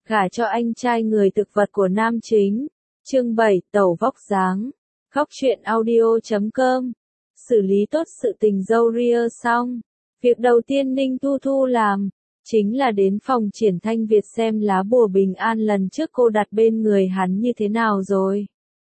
gả cho anh trai người thực vật của nam chính. Chương 7, tẩu vóc dáng. Góc truyện audio.com. Xử lý tốt sự tình dâu ria xong. Việc đầu tiên Ninh Thu Thu làm, chính là đến phòng Triển Thanh Việt xem lá bùa bình an lần trước cô đặt bên người hắn như thế nào rồi.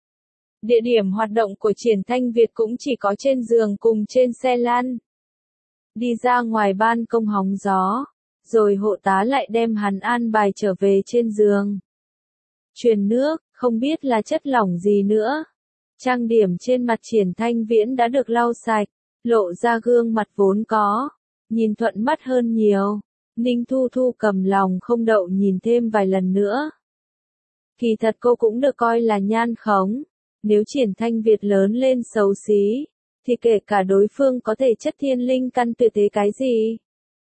Địa điểm hoạt động của Triển Thanh Việt cũng chỉ có trên giường cùng trên xe lăn. Đi ra ngoài ban công hóng gió, rồi hộ tá lại đem hắn an bài trở về trên giường. Truyền nước, không biết là chất lỏng gì nữa. Trang điểm trên mặt Triển Thanh Viễn đã được lau sạch, lộ ra gương mặt vốn có, nhìn thuận mắt hơn nhiều. Ninh Thu Thu cầm lòng không đậu nhìn thêm vài lần nữa. Kỳ thật cô cũng được coi là nhan khống, nếu Triển Thanh Việt lớn lên xấu xí, thì kể cả đối phương có thể chất thiên linh căn tuyệt thế cái gì,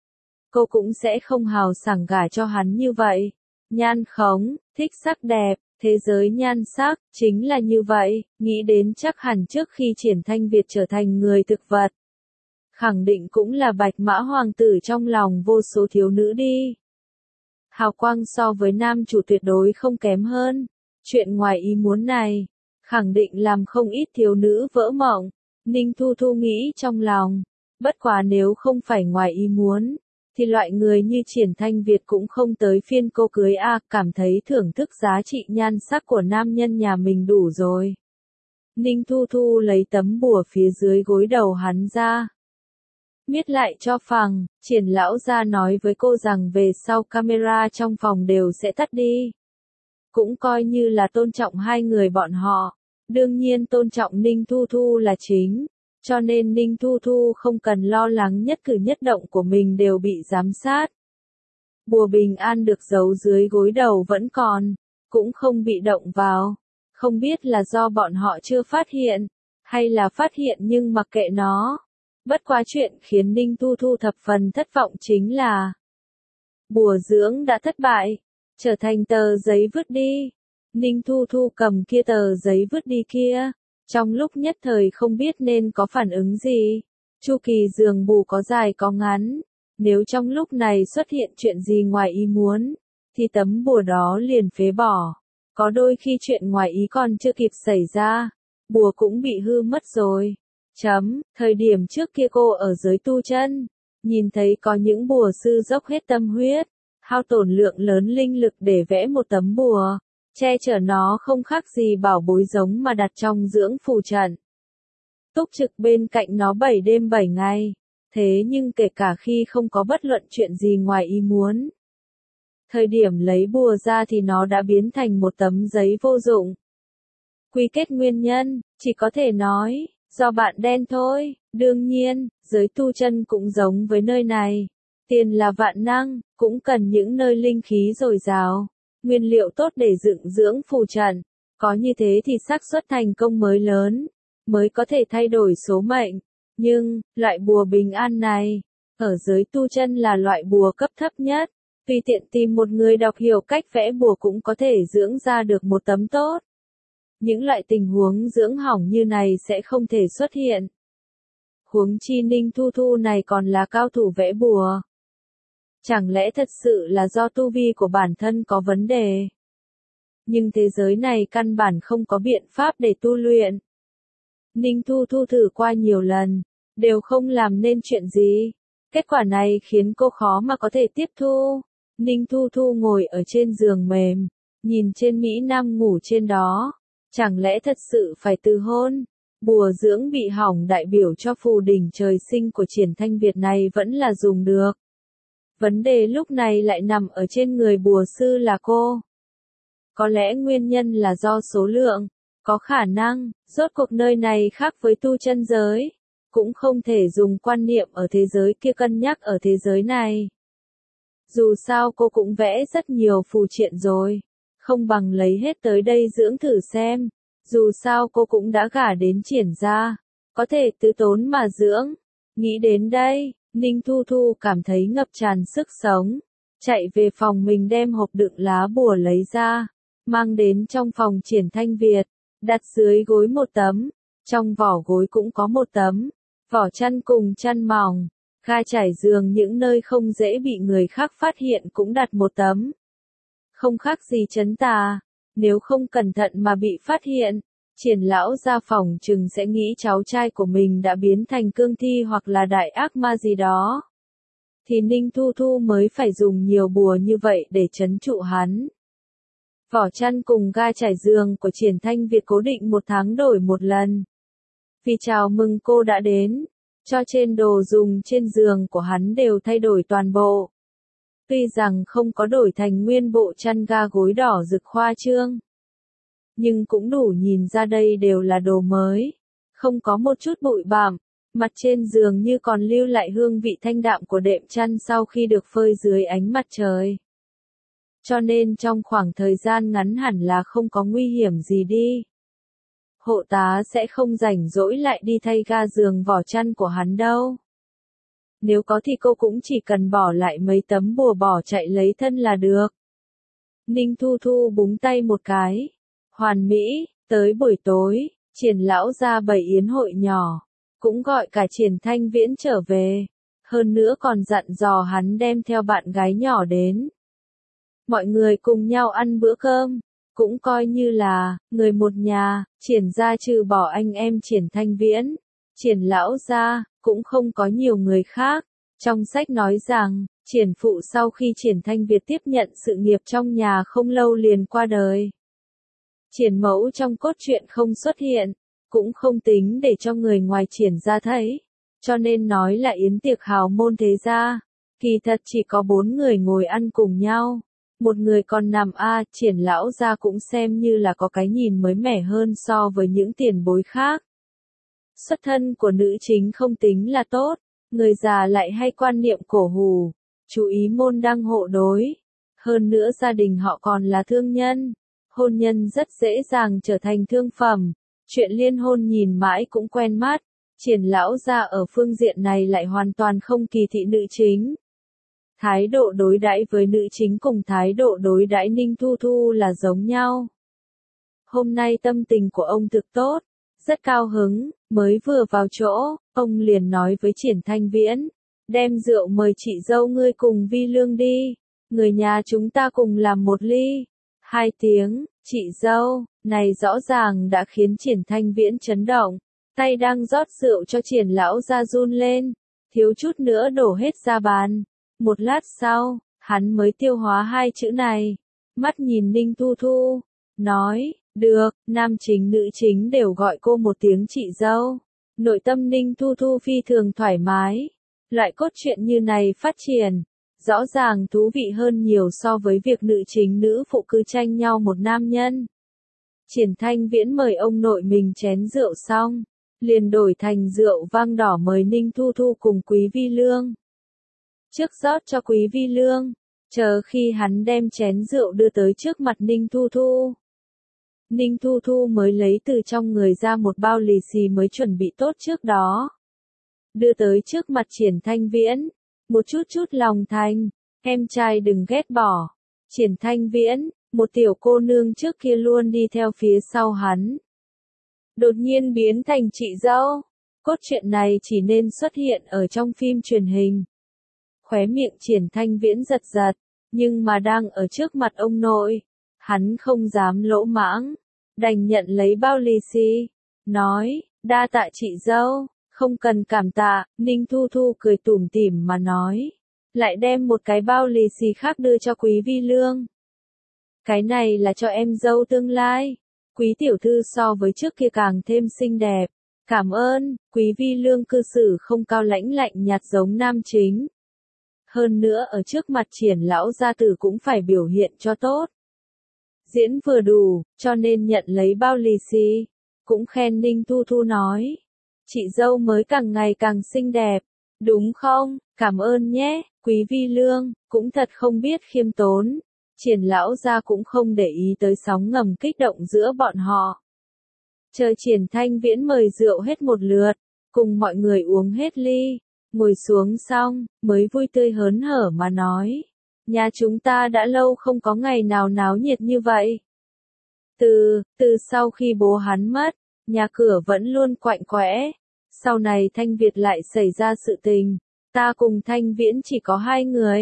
cô cũng sẽ không hào sảng gả cho hắn như vậy. Nhan khống, thích sắc đẹp, thế giới nhan sắc, chính là như vậy, nghĩ đến chắc hẳn trước khi Triển Thanh Việt trở thành người thực vật, khẳng định cũng là bạch mã hoàng tử trong lòng vô số thiếu nữ đi. Hào quang so với nam chủ tuyệt đối không kém hơn. Chuyện ngoài ý muốn này, khẳng định làm không ít thiếu nữ vỡ mộng. Ninh Thu Thu nghĩ trong lòng, bất quá nếu không phải ngoài ý muốn, thì loại người như Triển Thanh Việt cũng không tới phiên cô cưới a, cảm thấy thưởng thức giá trị nhan sắc của nam nhân nhà mình đủ rồi. Ninh Thu Thu lấy tấm bùa phía dưới gối đầu hắn ra, miết lại cho phẳng. Triển lão gia nói với cô rằng về sau camera trong phòng đều sẽ tắt đi. Cũng coi như là tôn trọng hai người bọn họ. Đương nhiên tôn trọng Ninh Thu Thu là chính, cho nên Ninh Thu Thu không cần lo lắng nhất cử nhất động của mình đều bị giám sát. Bùa bình an được giấu dưới gối đầu vẫn còn, cũng không bị động vào. Không biết là do bọn họ chưa phát hiện, hay là phát hiện nhưng mặc kệ nó. Bất quá chuyện khiến Ninh Thu Thu thập phần thất vọng chính là bùa dưỡng đã thất bại, trở thành tờ giấy vứt đi. Ninh Thu Thu cầm kia tờ giấy vứt đi kia, trong lúc nhất thời không biết nên có phản ứng gì. Chu kỳ giường bù có dài có ngắn, nếu trong lúc này xuất hiện chuyện gì ngoài ý muốn, thì tấm bùa đó liền phế bỏ. Có đôi khi chuyện ngoài ý còn chưa kịp xảy ra, bùa cũng bị hư mất rồi. Thời điểm trước kia cô ở giới tu chân, nhìn thấy có những bùa sư dốc hết tâm huyết, hao tổn lượng lớn linh lực để vẽ một tấm bùa, che chở nó không khác gì bảo bối giống mà đặt trong dưỡng phù trận. Túc trực bên cạnh nó 7 đêm 7 ngày, thế nhưng kể cả khi không có bất luận chuyện gì ngoài ý muốn, thời điểm lấy bùa ra thì nó đã biến thành một tấm giấy vô dụng. Quy kết nguyên nhân, chỉ có thể nói, do bạn đen thôi. Đương nhiên, giới tu chân cũng giống với nơi này. Tiền là vạn năng, cũng cần những nơi linh khí dồi dào, nguyên liệu tốt để dựng dưỡng phù trận. Có như thế thì xác suất thành công mới lớn, mới có thể thay đổi số mệnh. Nhưng, loại bùa bình an này, ở giới tu chân là loại bùa cấp thấp nhất. Tùy tiện tìm một người đọc hiểu cách vẽ bùa cũng có thể dưỡng ra được một tấm tốt. Những loại tình huống dưỡng hỏng như này sẽ không thể xuất hiện. Huống chi Ninh Thu Thu này còn là cao thủ vẽ bùa. Chẳng lẽ thật sự là do tu vi của bản thân có vấn đề? Nhưng thế giới này căn bản không có biện pháp để tu luyện. Ninh Thu Thu thử qua nhiều lần, đều không làm nên chuyện gì. Kết quả này khiến cô khó mà có thể tiếp thu. Ninh Thu Thu ngồi ở trên giường mềm, nhìn trên Mỹ Nam ngủ trên đó. Chẳng lẽ thật sự phải từ hôn? Bùa dưỡng bị hỏng đại biểu cho phù đỉnh trời sinh của Triển Thanh Việt này vẫn là dùng được. Vấn đề lúc này lại nằm ở trên người bùa sư là cô. Có lẽ nguyên nhân là do số lượng, có khả năng, rốt cuộc nơi này khác với tu chân giới, cũng không thể dùng quan niệm ở thế giới kia cân nhắc ở thế giới này. Dù sao cô cũng vẽ rất nhiều phù triện rồi. Không bằng lấy hết tới đây dưỡng thử xem. Dù sao cô cũng đã gả đến Triển gia, có thể tứ tốn mà dưỡng. Nghĩ đến đây, Ninh Thu Thu cảm thấy ngập tràn sức sống. Chạy về phòng mình đem hộp đựng lá bùa lấy ra, mang đến trong phòng Triển Thanh Việt, đặt dưới gối một tấm. Trong vỏ gối cũng có một tấm, vỏ chăn cùng chăn mỏng. Ga trải giường những nơi không dễ bị người khác phát hiện cũng đặt một tấm. không khác gì trấn tà. Nếu không cẩn thận mà bị phát hiện, Triển lão gia phỏng chừng sẽ nghĩ cháu trai của mình đã biến thành cương thi hoặc là đại ác ma gì đó. Thì Ninh Thu Thu mới phải dùng nhiều bùa như vậy để trấn trụ hắn. Vỏ chăn cùng ga trải giường của Triển Thanh Việt cố định 1 tháng đổi 1 lần. Vì chào mừng cô đã đến, cho trên đồ dùng trên giường của hắn đều thay đổi toàn bộ. Tuy rằng không có đổi thành nguyên bộ chăn ga gối đỏ rực khoa trương, nhưng cũng đủ nhìn ra đây đều là đồ mới, không có một chút bụi bặm, mặt trên giường như còn lưu lại hương vị thanh đạm của đệm chăn sau khi được phơi dưới ánh mặt trời. Cho nên trong khoảng thời gian ngắn hẳn là không có nguy hiểm gì đi. Hộ tá sẽ không rảnh rỗi lại đi thay ga giường vỏ chăn của hắn đâu. Nếu có thì cô cũng chỉ cần bỏ lại mấy tấm bùa bỏ chạy lấy thân là được. Ninh Thu Thu búng tay một cái. Hoàn mỹ, tới buổi tối, Triển lão ra bày yến hội nhỏ, cũng gọi cả Triển Thanh Viễn trở về. Hơn nữa còn dặn dò hắn đem theo bạn gái nhỏ đến. Mọi người cùng nhau ăn bữa cơm, cũng coi như là người một nhà. Triển gia trừ bỏ anh em Triển Thanh Viễn, Triển lão gia cũng không có nhiều người khác. Trong sách nói rằng, Triển phụ sau khi Triển Thanh Việt tiếp nhận sự nghiệp trong nhà không lâu liền qua đời. Triển mẫu trong cốt truyện không xuất hiện, cũng không tính để cho người ngoài Triển gia thấy, cho nên nói là yến tiệc hào môn thế gia. Kỳ thật chỉ có 4 người ngồi ăn cùng nhau, một người còn nằm Triển lão gia cũng xem như là có cái nhìn mới mẻ hơn so với những tiền bối khác. Xuất thân của nữ chính không tính là tốt, người già lại hay quan niệm cổ hủ, chú ý môn đăng hộ đối. Hơn nữa gia đình họ còn là thương nhân, hôn nhân rất dễ dàng trở thành thương phẩm, chuyện liên hôn nhìn mãi cũng quen mắt. Triển lão gia ở phương diện này lại hoàn toàn không kỳ thị nữ chính. Thái độ đối đãi với nữ chính cùng thái độ đối đãi Ninh Thu Thu là giống nhau. Hôm nay tâm tình của ông thực tốt, rất cao hứng, mới vừa vào chỗ, ông liền nói với Triển Thanh Viễn, đem rượu mời chị dâu ngươi cùng Vi Lương đi, người nhà chúng ta cùng làm 1 ly. 2 tiếng, chị dâu, này rõ ràng đã khiến Triển Thanh Viễn chấn động, tay đang rót rượu cho Triển lão ra run lên, thiếu chút nữa đổ hết ra bàn. Một lát sau, hắn mới tiêu hóa 2 chữ này, mắt nhìn Ninh Thu Thu, nói, được, nam chính nữ chính đều gọi cô một tiếng chị dâu. Nội tâm Ninh Thu Thu phi thường thoải mái, loại cốt truyện như này phát triển, rõ ràng thú vị hơn nhiều so với việc nữ chính nữ phụ cứ tranh nhau một nam nhân. Triển Thanh Viễn mời ông nội mình chén rượu xong, liền đổi thành rượu vang đỏ mời Ninh Thu Thu cùng Quý Vi Lương. Trước rót cho Quý Vi Lương, chờ khi hắn đem chén rượu đưa tới trước mặt Ninh Thu Thu. Ninh Thu Thu mới lấy từ trong người ra một bao lì xì mới chuẩn bị tốt trước đó. Đưa tới trước mặt Triển Thanh Viễn, một chút lòng thành, em trai đừng ghét bỏ. Triển Thanh Viễn, một tiểu cô nương trước kia luôn đi theo phía sau hắn, đột nhiên biến thành chị dâu. Cốt truyện này chỉ nên xuất hiện ở trong phim truyền hình. Khóe miệng Triển Thanh Viễn giật giật, nhưng mà đang ở trước mặt ông nội, hắn không dám lỗ mãng, đành nhận lấy bao lì xì, nói, đa tạ chị dâu, không cần cảm tạ. Ninh Thu Thu cười tủm tỉm mà nói, lại đem một cái bao lì xì khác đưa cho Quý Vi Lương. Cái này là cho em dâu tương lai, Quý tiểu thư so với trước kia càng thêm xinh đẹp, cảm ơn. Quý Vi Lương cư xử không cao lãnh lạnh nhạt giống nam chính. Hơn nữa ở trước mặt Triển lão gia tử cũng phải biểu hiện cho tốt. Diễn vừa đủ, cho nên nhận lấy bao lì xì, cũng khen Ninh Thu Thu nói, chị dâu mới càng ngày càng xinh đẹp, đúng không, cảm ơn nhé. Quý Vi Lương, cũng thật không biết khiêm tốn. Triển lão gia cũng không để ý tới sóng ngầm kích động giữa bọn họ. Chờ Triển Thanh Viễn mời rượu hết một lượt, cùng mọi người uống hết ly, ngồi xuống xong, mới vui tươi hớn hở mà nói, nhà chúng ta đã lâu không có ngày nào náo nhiệt như vậy. Từ sau khi bố hắn mất, nhà cửa vẫn luôn quạnh quẽ. Sau này Thanh Việt lại xảy ra sự tình, ta cùng Thanh Viễn chỉ có 2 người,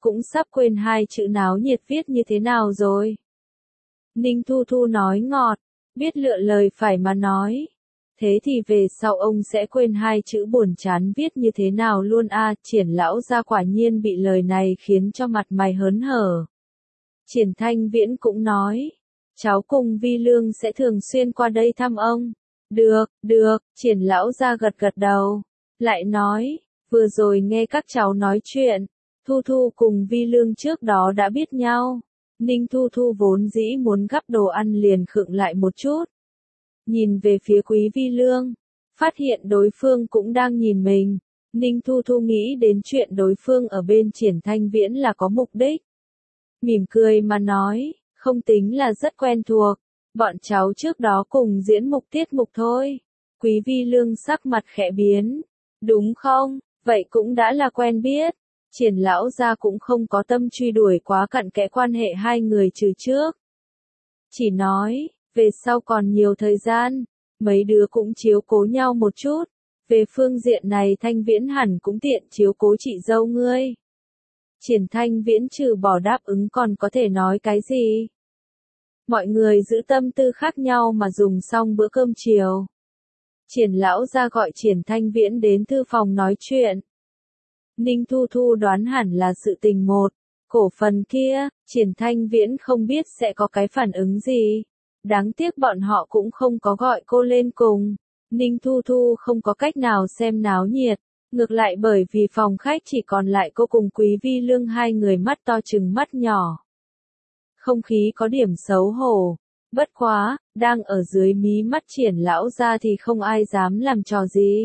cũng sắp quên hai chữ náo nhiệt viết như thế nào rồi. Ninh Thu Thu nói ngọt, biết lựa lời phải mà nói. Thế thì về sau ông sẽ quên hai chữ buồn chán viết như thế nào luôn a. Triển lão gia quả nhiên bị lời này khiến cho mặt mày hớn hở. Triển Thanh Viễn cũng nói, cháu cùng Vi Lương sẽ thường xuyên qua đây thăm ông. Được, Triển lão gia gật gật đầu. Lại nói, vừa rồi nghe các cháu nói chuyện, Thu Thu cùng Vi Lương trước đó đã biết nhau. Ninh Thu Thu vốn dĩ muốn gắp đồ ăn liền khựng lại một chút. Nhìn về phía Quý Vi Lương, phát hiện đối phương cũng đang nhìn mình. Ninh Thu Thu nghĩ đến chuyện đối phương ở bên Triển Thanh Viễn là có mục đích. Mỉm cười mà nói, không tính là rất quen thuộc. Bọn cháu trước đó cùng diễn mục tiết mục thôi. Quý Vi Lương sắc mặt khẽ biến. Đúng không? Vậy cũng đã là quen biết. Triển lão gia cũng không có tâm truy đuổi quá cặn kẽ quan hệ hai người trừ trước. Chỉ nói, về sau còn nhiều thời gian, mấy đứa cũng chiếu cố nhau một chút. Về phương diện này Thanh Viễn hẳn cũng tiện chiếu cố chị dâu ngươi. Triển Thanh Viễn trừ bỏ đáp ứng còn có thể nói cái gì? Mọi người giữ tâm tư khác nhau mà dùng xong bữa cơm chiều. Triển lão ra gọi Triển Thanh Viễn đến thư phòng nói chuyện. Ninh Thu Thu đoán hẳn là sự tình một. Cổ phần kia, Triển Thanh Viễn không biết sẽ có cái phản ứng gì. Đáng tiếc bọn họ cũng không có gọi cô lên cùng. Ninh Thu Thu không có cách nào xem náo nhiệt. Ngược lại bởi vì phòng khách chỉ còn lại cô cùng Quý Vi Lương hai người mắt to chừng mắt nhỏ. Không khí có điểm xấu hổ. Bất quá, đang ở dưới mí mắt Triển lão ra thì không ai dám làm trò gì.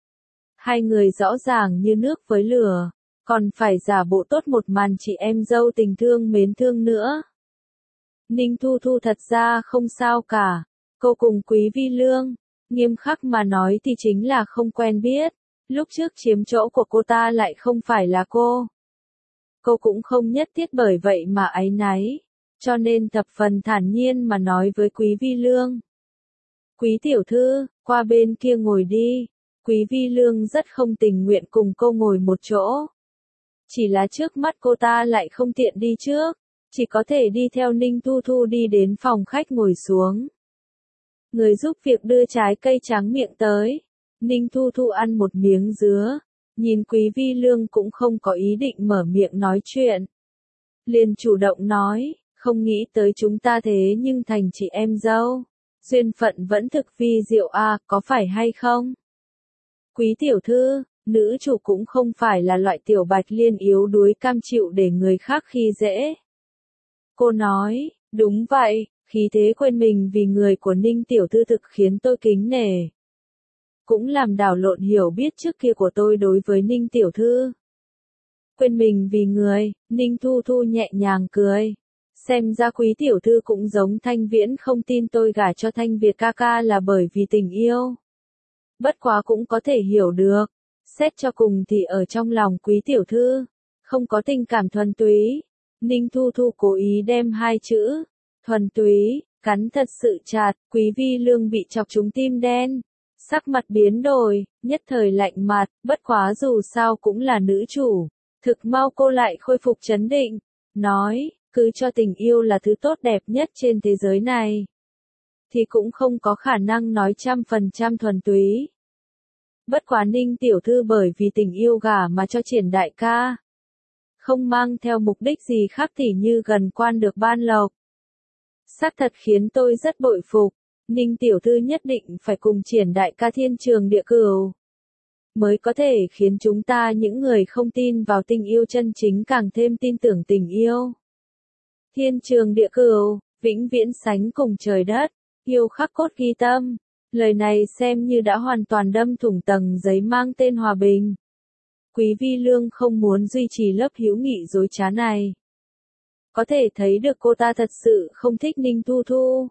Hai người rõ ràng như nước với lửa, còn phải giả bộ tốt một màn chị em dâu tình thương mến thương nữa. Ninh Thu Thu thật ra không sao cả, cô cùng Quý Vi Lương, nghiêm khắc mà nói thì chính là không quen biết, lúc trước chiếm chỗ của cô ta lại không phải là cô. Cô cũng không nhất thiết bởi vậy mà áy náy, cho nên thập phần thản nhiên mà nói với Quý Vi Lương. Quý tiểu thư, qua bên kia ngồi đi. Quý Vi Lương rất không tình nguyện cùng cô ngồi một chỗ. Chỉ là trước mắt cô ta lại không tiện đi trước, chỉ có thể đi theo Ninh Thu Thu đi đến phòng khách ngồi xuống. Người giúp việc đưa trái cây tráng miệng tới. Ninh Thu Thu ăn một miếng dứa, nhìn Quý Vi Lương cũng không có ý định mở miệng nói chuyện. Liền chủ động nói, không nghĩ tới chúng ta thế nhưng thành chị em dâu. Duyên phận vẫn thực vi diệu a, có phải hay không? Quý tiểu thư, nữ chủ cũng không phải là loại tiểu bạch liên yếu đuối cam chịu để người khác khi dễ. Cô nói, đúng vậy, khí thế quên mình vì người của Ninh tiểu thư thực khiến tôi kính nể. Cũng làm đảo lộn hiểu biết trước kia của tôi đối với Ninh tiểu thư. Quên mình vì người, Ninh Thu Thu nhẹ nhàng cười. Xem ra Quý tiểu thư cũng giống Thanh Viễn không tin tôi gả cho Thanh Việt ca ca là bởi vì tình yêu. Bất quá cũng có thể hiểu được. Xét cho cùng thì ở trong lòng Quý tiểu thư, không có tình cảm thuần túy. Ninh Thu Thu cố ý đem hai chữ, thuần túy, cắn thật sự chặt. Quý Vi Lương bị chọc trúng tim đen. Sắc mặt biến đổi, nhất thời lạnh mặt, bất quá dù sao cũng là nữ chủ. Thực mau cô lại khôi phục trấn định. Nói, cứ cho tình yêu là thứ tốt đẹp nhất trên thế giới này. Thì cũng không có khả năng nói 100% thuần túy. Bất quá Ninh tiểu thư bởi vì tình yêu gả mà cho Triển đại ca. Không mang theo mục đích gì khác tỉ như gần quan được ban lộc. Xác thật khiến tôi rất bội phục. Ninh tiểu thư nhất định phải cùng Triển đại ca thiên trường địa cửu. Mới có thể khiến chúng ta những người không tin vào tình yêu chân chính càng thêm tin tưởng tình yêu. Thiên trường địa cửu, vĩnh viễn sánh cùng trời đất, yêu khắc cốt ghi tâm. Lời này xem như đã hoàn toàn đâm thủng tầng giấy mang tên hòa bình. Quý Vi Lương không muốn duy trì lớp hữu nghị dối trá này. Có thể thấy được cô ta thật sự không thích Ninh Thu Thu.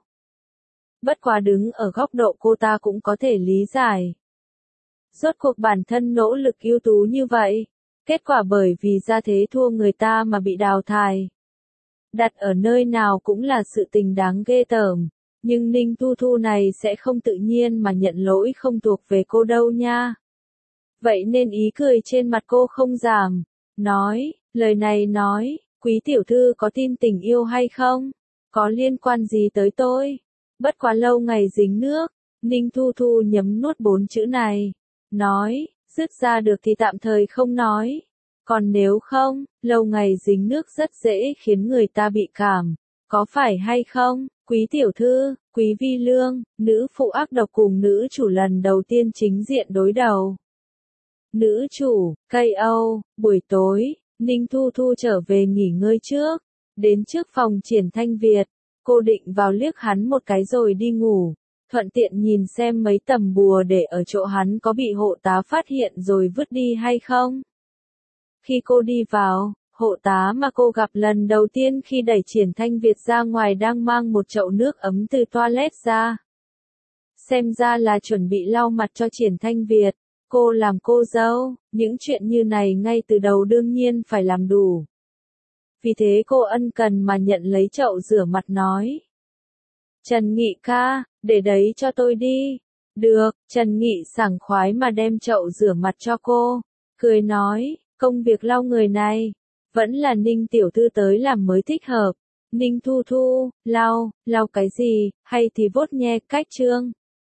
Bất quá đứng ở góc độ cô ta cũng có thể lý giải. Rốt cuộc bản thân nỗ lực ưu tú như vậy, kết quả bởi vì ra thế thua người ta mà bị đào thải. Đặt ở nơi nào cũng là sự tình đáng ghê tởm. Nhưng Ninh Thu Thu này sẽ không tự nhiên mà nhận lỗi không thuộc về cô đâu nha. Vậy nên ý cười trên mặt cô không giảm. nói, lời này nói, quý tiểu thư có tin tình yêu hay không? Có liên quan gì tới tôi? Bất quá lâu ngày dính nước, Ninh Thu Thu nhấm nuốt 4 chữ này, nói, dứt ra được thì tạm thời không nói. Còn nếu không, lâu ngày dính nước rất dễ khiến người ta bị cảm, có phải hay không? Quý tiểu thư, quý vi lương, nữ phụ ác độc cùng nữ chủ lần đầu tiên chính diện đối đầu. Nữ chủ, cây Âu, buổi tối, Ninh Thu Thu trở về nghỉ ngơi trước, đến trước phòng Triển Thanh Việt, cô định vào liếc hắn một cái rồi đi ngủ, thuận tiện nhìn xem mấy tầm bùa để ở chỗ hắn có bị hộ tá phát hiện rồi vứt đi hay không. Khi cô đi vào, hộ tá mà cô gặp lần đầu tiên khi đẩy Triển Thanh Việt ra ngoài đang mang một chậu nước ấm từ toilet ra. Xem ra là chuẩn bị lau mặt cho Triển Thanh Việt. Cô làm cô dâu, những chuyện như này ngay từ đầu đương nhiên phải làm đủ. Vì thế cô ân cần mà nhận lấy chậu rửa mặt nói. Trần Nghị ca, để đấy cho tôi đi. Được, Trần Nghị sảng khoái mà đem chậu rửa mặt cho cô. Cười nói, công việc lau người này, vẫn là Ninh tiểu thư tới làm mới thích hợp. Ninh Thu Thu, lau cái gì, hay thì vốt nhẹ cách chương.